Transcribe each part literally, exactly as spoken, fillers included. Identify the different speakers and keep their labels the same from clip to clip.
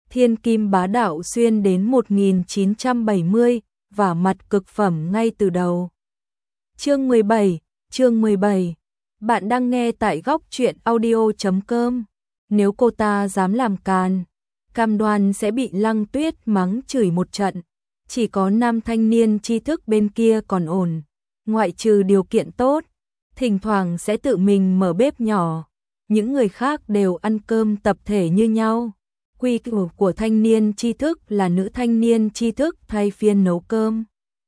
Speaker 1: thiên kim bá đạo xuyên đến một nghìn chín trăm bảy mươi, và mặt cực phẩm ngay từ đầu. Chương mười bảy, chương mười bảy. Bạn đang nghe tại góc truyện audio chấm com. Nếu cô ta dám làm càn, cam đoan sẽ bị Lăng Tuyết mắng chửi một trận. Chỉ có nam thanh niên tri thức bên kia còn ổn, ngoại trừ điều kiện tốt, thỉnh thoảng sẽ tự mình mở bếp nhỏ. Những người khác đều ăn cơm tập thể như nhau. Quy củ của thanh niên tri thức là nữ thanh niên tri thức thay phiên nấu cơm.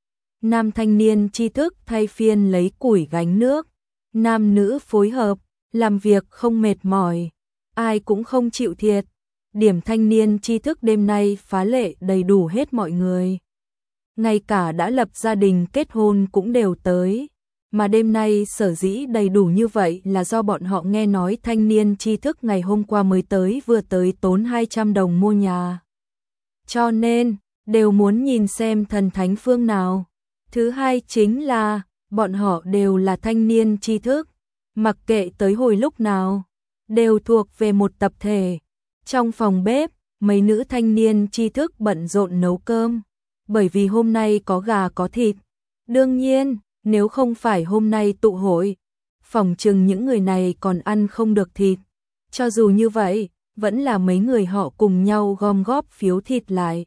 Speaker 1: Nam thanh niên tri thức thay phiên lấy củi gánh nước. Nam nữ phối hợp, làm việc không mệt mỏi, ai cũng không chịu thiệt. Điểm thanh niên tri thức đêm nay phá lệ đầy đủ hết mọi người. Ngay cả đã lập gia đình kết hôn cũng đều tới. Mà đêm nay sở dĩ đầy đủ như vậy là do bọn họ nghe nói thanh niên tri thức ngày hôm qua mới tới vừa tới tốn hai trăm đồng mua nhà. Cho nên, đều muốn nhìn xem thần thánh phương nào. Thứ hai chính là, bọn họ đều là thanh niên tri thức. Mặc kệ tới hồi lúc nào, đều thuộc về một tập thể. Trong phòng bếp, mấy nữ thanh niên tri thức bận rộn nấu cơm. Bởi vì hôm nay có gà có thịt. Đương nhiên, nếu không phải hôm nay tụ hội, phỏng chừng những người này còn ăn không được thịt. Cho dù như vậy, vẫn là mấy người họ cùng nhau gom góp phiếu thịt lại.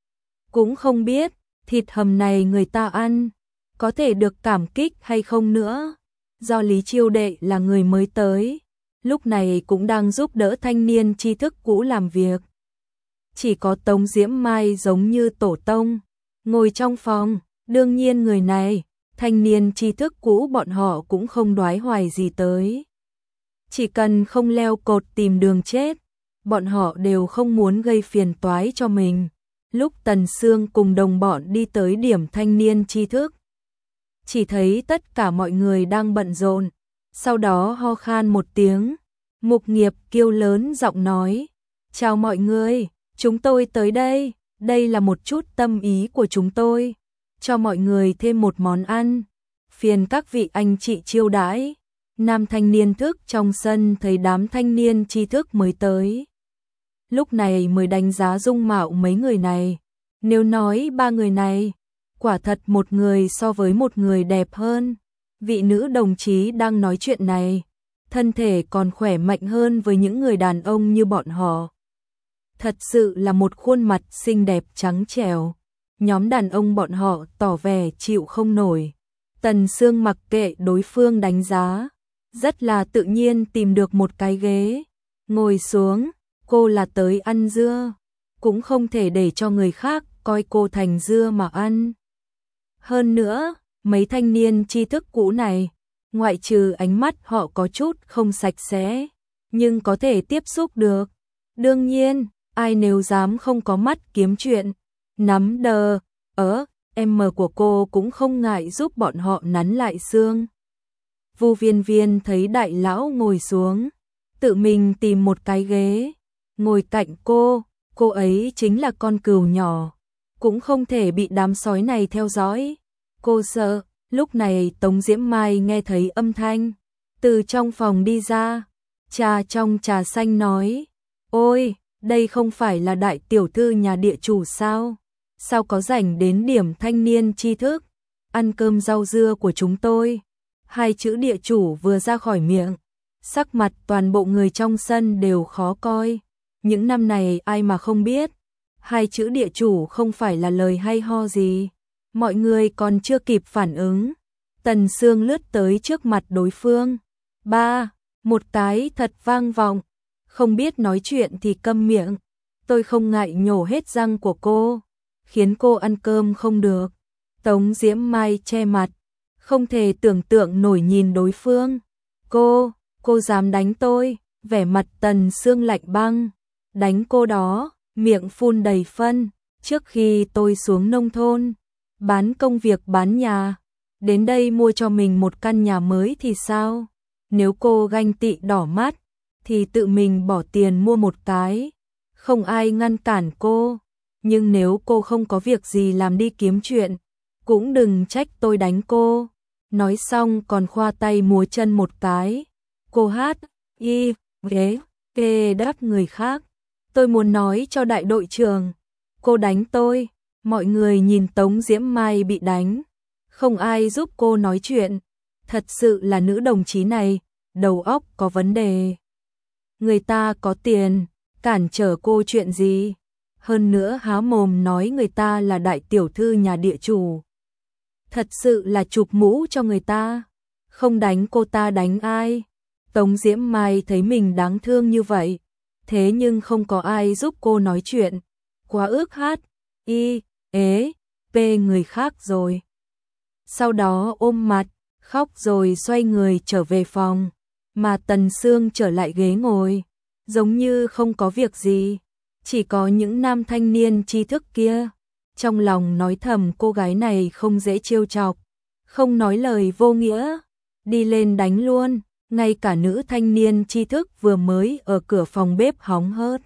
Speaker 1: Cũng không biết, thịt hầm này người ta ăn, có thể được cảm kích hay không nữa. Do Lý Chiêu Đệ là người mới tới, lúc này cũng đang giúp đỡ thanh niên tri thức cũ làm việc. Chỉ có Tống Diễm Mai giống như tổ tông, ngồi trong phòng, đương nhiên người này, thanh niên tri thức cũ bọn họ cũng không đoái hoài gì tới. Chỉ cần không leo cột tìm đường chết, bọn họ đều không muốn gây phiền toái cho mình. Lúc Tần Sương cùng đồng bọn đi tới điểm thanh niên tri thức, chỉ thấy tất cả mọi người đang bận rộn, sau đó ho khan một tiếng, Mục Nghiệp kêu lớn giọng nói, chào mọi người, chúng tôi tới đây, đây là một chút tâm ý của chúng tôi, cho mọi người thêm một món ăn, phiền các vị anh chị chiêu đãi. Nam thanh niên thức trong sân thấy đám thanh niên tri thức mới tới. Lúc này mới đánh giá dung mạo mấy người này, nếu nói ba người này, quả thật một người so với một người đẹp hơn. Vị nữ đồng chí đang nói chuyện này, thân thể còn khỏe mạnh hơn với những người đàn ông như bọn họ. Thật sự là một khuôn mặt xinh đẹp trắng trẻo. Nhóm đàn ông bọn họ tỏ vẻ chịu không nổi. Tần Sương mặc kệ đối phương đánh giá, rất là tự nhiên tìm được một cái ghế, ngồi xuống. Cô là tới ăn dưa, cũng không thể để cho người khác coi cô thành dưa mà ăn. Hơn nữa, mấy thanh niên tri thức cũ này, ngoại trừ ánh mắt họ có chút không sạch sẽ, nhưng có thể tiếp xúc được. Đương nhiên, ai nếu dám không có mắt kiếm chuyện, nắm đờ, ớ, em mờ của cô cũng không ngại giúp bọn họ nắn lại xương. Vu Viên Viên thấy đại lão ngồi xuống, tự mình tìm một cái ghế, ngồi cạnh cô, cô ấy chính là con cừu nhỏ, cũng không thể bị đám sói này theo dõi. Cô sợ. Lúc này Tống Diễm Mai nghe thấy âm thanh, từ trong phòng đi ra, trà trong trà xanh nói, ôi, đây không phải là đại tiểu thư nhà địa chủ sao? Sao có rảnh đến điểm thanh niên tri thức, ăn cơm rau dưa của chúng tôi? Hai chữ địa chủ vừa ra khỏi miệng, sắc mặt toàn bộ người trong sân đều khó coi. Những năm này ai mà không biết, hai chữ địa chủ không phải là lời hay ho gì. Mọi người còn chưa kịp phản ứng, Tần Sương lướt tới trước mặt đối phương. Ba, một cái thật vang vọng, không biết nói chuyện thì câm miệng. Tôi không ngại nhổ hết răng của cô, khiến cô ăn cơm không được. Tống Diễm Mai che mặt, không thể tưởng tượng nổi nhìn đối phương. Cô, cô dám đánh tôi? Vẻ mặt Tần Sương lạnh băng. Đánh cô đó, miệng phun đầy phân. Trước khi tôi xuống nông thôn, bán công việc bán nhà, đến đây mua cho mình một căn nhà mới thì sao? Nếu cô ganh tị đỏ mắt, thì tự mình bỏ tiền mua một cái, không ai ngăn cản cô. Nhưng nếu cô không có việc gì làm đi kiếm chuyện, cũng đừng trách tôi đánh cô. Nói xong còn khoa tay múa chân một cái. Cô hát, y, ghế, kê đáp người khác. tôi muốn nói cho đại đội trưởng, cô đánh tôi. Mọi người nhìn Tống Diễm Mai bị đánh, không ai giúp cô nói chuyện. Thật sự là nữ đồng chí này, đầu óc có vấn đề. Người ta có tiền, cản trở cô chuyện gì? Hơn nữa há mồm nói người ta là đại tiểu thư nhà địa chủ. Thật sự là chụp mũ cho người ta. Không đánh cô ta đánh ai? Tống Diễm Mai thấy mình đáng thương như vậy, thế nhưng không có ai giúp cô nói chuyện. Quá ước hát, y, ế, pê người khác rồi. Sau đó ôm mặt, khóc rồi xoay người trở về phòng, mà Tần Sương trở lại ghế ngồi, giống như không có việc gì. Chỉ có những nam thanh niên tri thức kia, trong lòng nói thầm cô gái này không dễ trêu chọc, không nói lời vô nghĩa, đi lên đánh luôn. Ngay cả nữ thanh niên tri thức vừa mới ở cửa phòng bếp hóng hớt,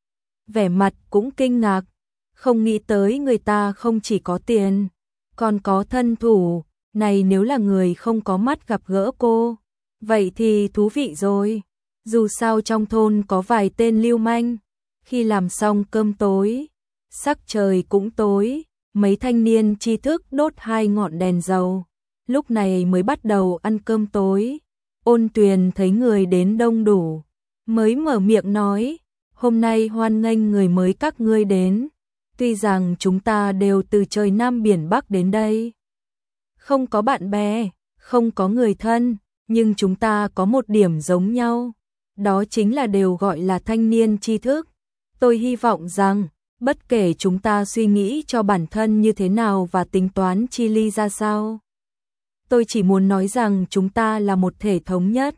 Speaker 1: vẻ mặt cũng kinh ngạc, không nghĩ tới người ta không chỉ có tiền, còn có thân thủ. Này nếu là người không có mắt gặp gỡ cô, vậy thì thú vị rồi. Dù sao trong thôn có vài tên lưu manh. Khi làm xong cơm tối, sắc trời cũng tối, mấy thanh niên tri thức đốt hai ngọn đèn dầu, lúc này mới bắt đầu ăn cơm tối. Ôn Tuyền thấy người đến đông đủ, mới mở miệng nói, hôm nay hoan nghênh người mới các ngươi đến. Tuy rằng chúng ta đều từ trời Nam biển Bắc đến đây, không có bạn bè, không có người thân, nhưng chúng ta có một điểm giống nhau, đó chính là đều gọi là thanh niên tri thức. Tôi hy vọng rằng, bất kể chúng ta suy nghĩ cho bản thân như thế nào và tính toán chi ly ra sao, tôi chỉ muốn nói rằng chúng ta là một thể thống nhất.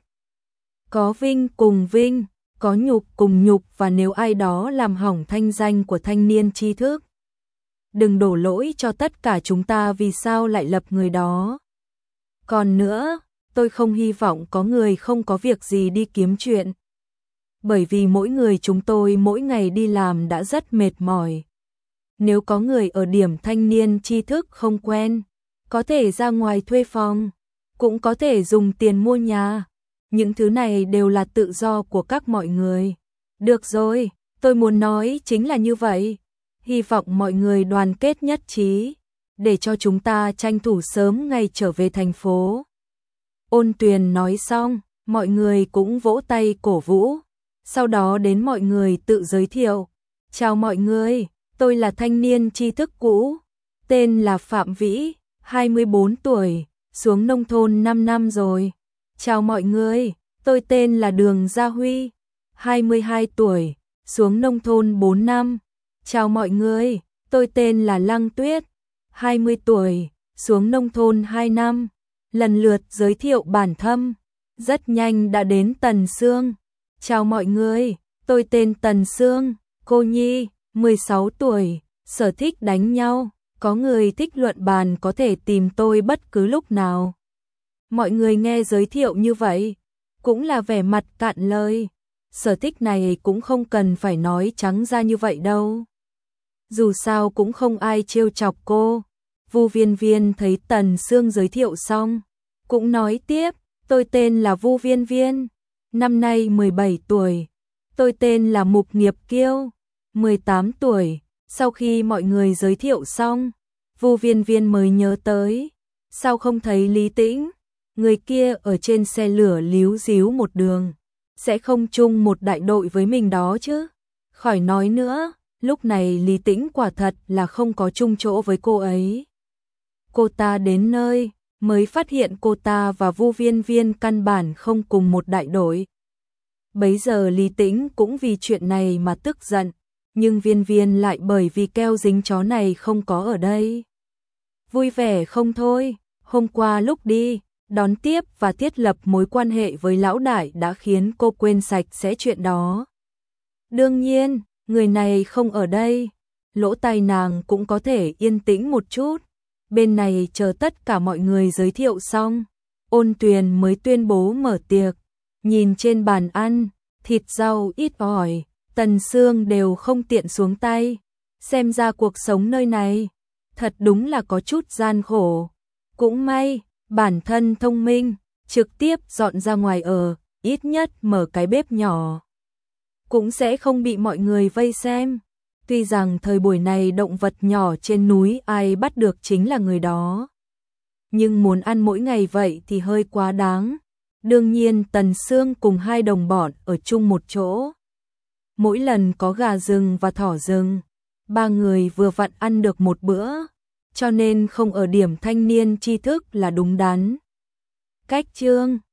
Speaker 1: Có vinh cùng vinh, có nhục cùng nhục, và nếu ai đó làm hỏng thanh danh của thanh niên tri thức, đừng đổ lỗi cho tất cả chúng ta vì sao lại lập người đó. Còn nữa, tôi không hy vọng có người không có việc gì đi kiếm chuyện. Bởi vì mỗi người chúng tôi mỗi ngày đi làm đã rất mệt mỏi. Nếu có người ở điểm thanh niên tri thức không quen, có thể ra ngoài thuê phòng, cũng có thể dùng tiền mua nhà. Những thứ này đều là tự do của các mọi người. Được rồi, tôi muốn nói chính là như vậy. Hy vọng mọi người đoàn kết nhất trí, để cho chúng ta tranh thủ sớm ngày trở về thành phố. Ôn Tuyền nói xong, mọi người cũng vỗ tay cổ vũ. Sau đó đến mọi người tự giới thiệu. Chào mọi người, tôi là thanh niên tri thức cũ, tên là Phạm Vĩ, hai mươi bốn tuổi, xuống nông thôn năm năm rồi. Chào mọi người, tôi tên là Đường Gia Huy, hai mươi hai tuổi, xuống nông thôn bốn năm. Chào mọi người, tôi tên là Lăng Tuyết, hai mươi tuổi, xuống nông thôn hai năm. Lần lượt giới thiệu bản thân, rất nhanh đã đến Tần Sương. Chào mọi người, tôi tên Tần Sương, cô nhi, mười sáu tuổi, sở thích đánh nhau, có người thích luận bàn có thể tìm tôi bất cứ lúc nào. Mọi người nghe giới thiệu như vậy, cũng là vẻ mặt cạn lời. Sở thích này cũng không cần phải nói trắng ra như vậy đâu. Dù sao cũng không ai trêu chọc cô. Vu Viên Viên thấy Tần Sương giới thiệu xong, cũng nói tiếp, tôi tên là Vu Viên Viên, năm nay mười bảy tuổi. Tôi tên là Mục Nghiệp Kiêu, mười tám tuổi. Sau khi mọi người giới thiệu xong, Vu Viên Viên mới nhớ tới, sao không thấy Lý Tĩnh, người kia ở trên xe lửa líu díu một đường, sẽ không chung một đại đội với mình đó chứ. Khỏi nói nữa, lúc này Lý Tĩnh quả thật là không có chung chỗ với cô ấy. Cô ta đến nơi, mới phát hiện cô ta và Vu Viên Viên căn bản không cùng một đại đội. Bấy giờ Lý Tĩnh cũng vì chuyện này mà tức giận, nhưng Viên Viên lại bởi vì keo dính chó này không có ở đây. Vui vẻ không thôi, hôm qua lúc đi, đón tiếp và thiết lập mối quan hệ với lão đại đã khiến cô quên sạch sẽ chuyện đó. Đương nhiên, người này không ở đây, lỗ tai nàng cũng có thể yên tĩnh một chút. Bên này chờ tất cả mọi người giới thiệu xong, Ôn Tuyền mới tuyên bố mở tiệc. Nhìn trên bàn ăn, thịt rau ít ỏi, Tần Sương đều không tiện xuống tay. Xem ra cuộc sống nơi này, thật đúng là có chút gian khổ. Cũng may, bản thân thông minh, trực tiếp dọn ra ngoài ở, ít nhất mở cái bếp nhỏ. cũng sẽ không bị mọi người vây xem. Tuy rằng thời buổi này động vật nhỏ trên núi ai bắt được chính là người đó. Nhưng muốn ăn mỗi ngày vậy thì hơi quá đáng. Đương nhiên Tần Sương cùng hai đồng bọn ở chung một chỗ. Mỗi lần có gà rừng và thỏ rừng, ba người vừa vặn ăn được một bữa, cho nên không ở điểm thanh niên tri thức là đúng đắn. Cách chương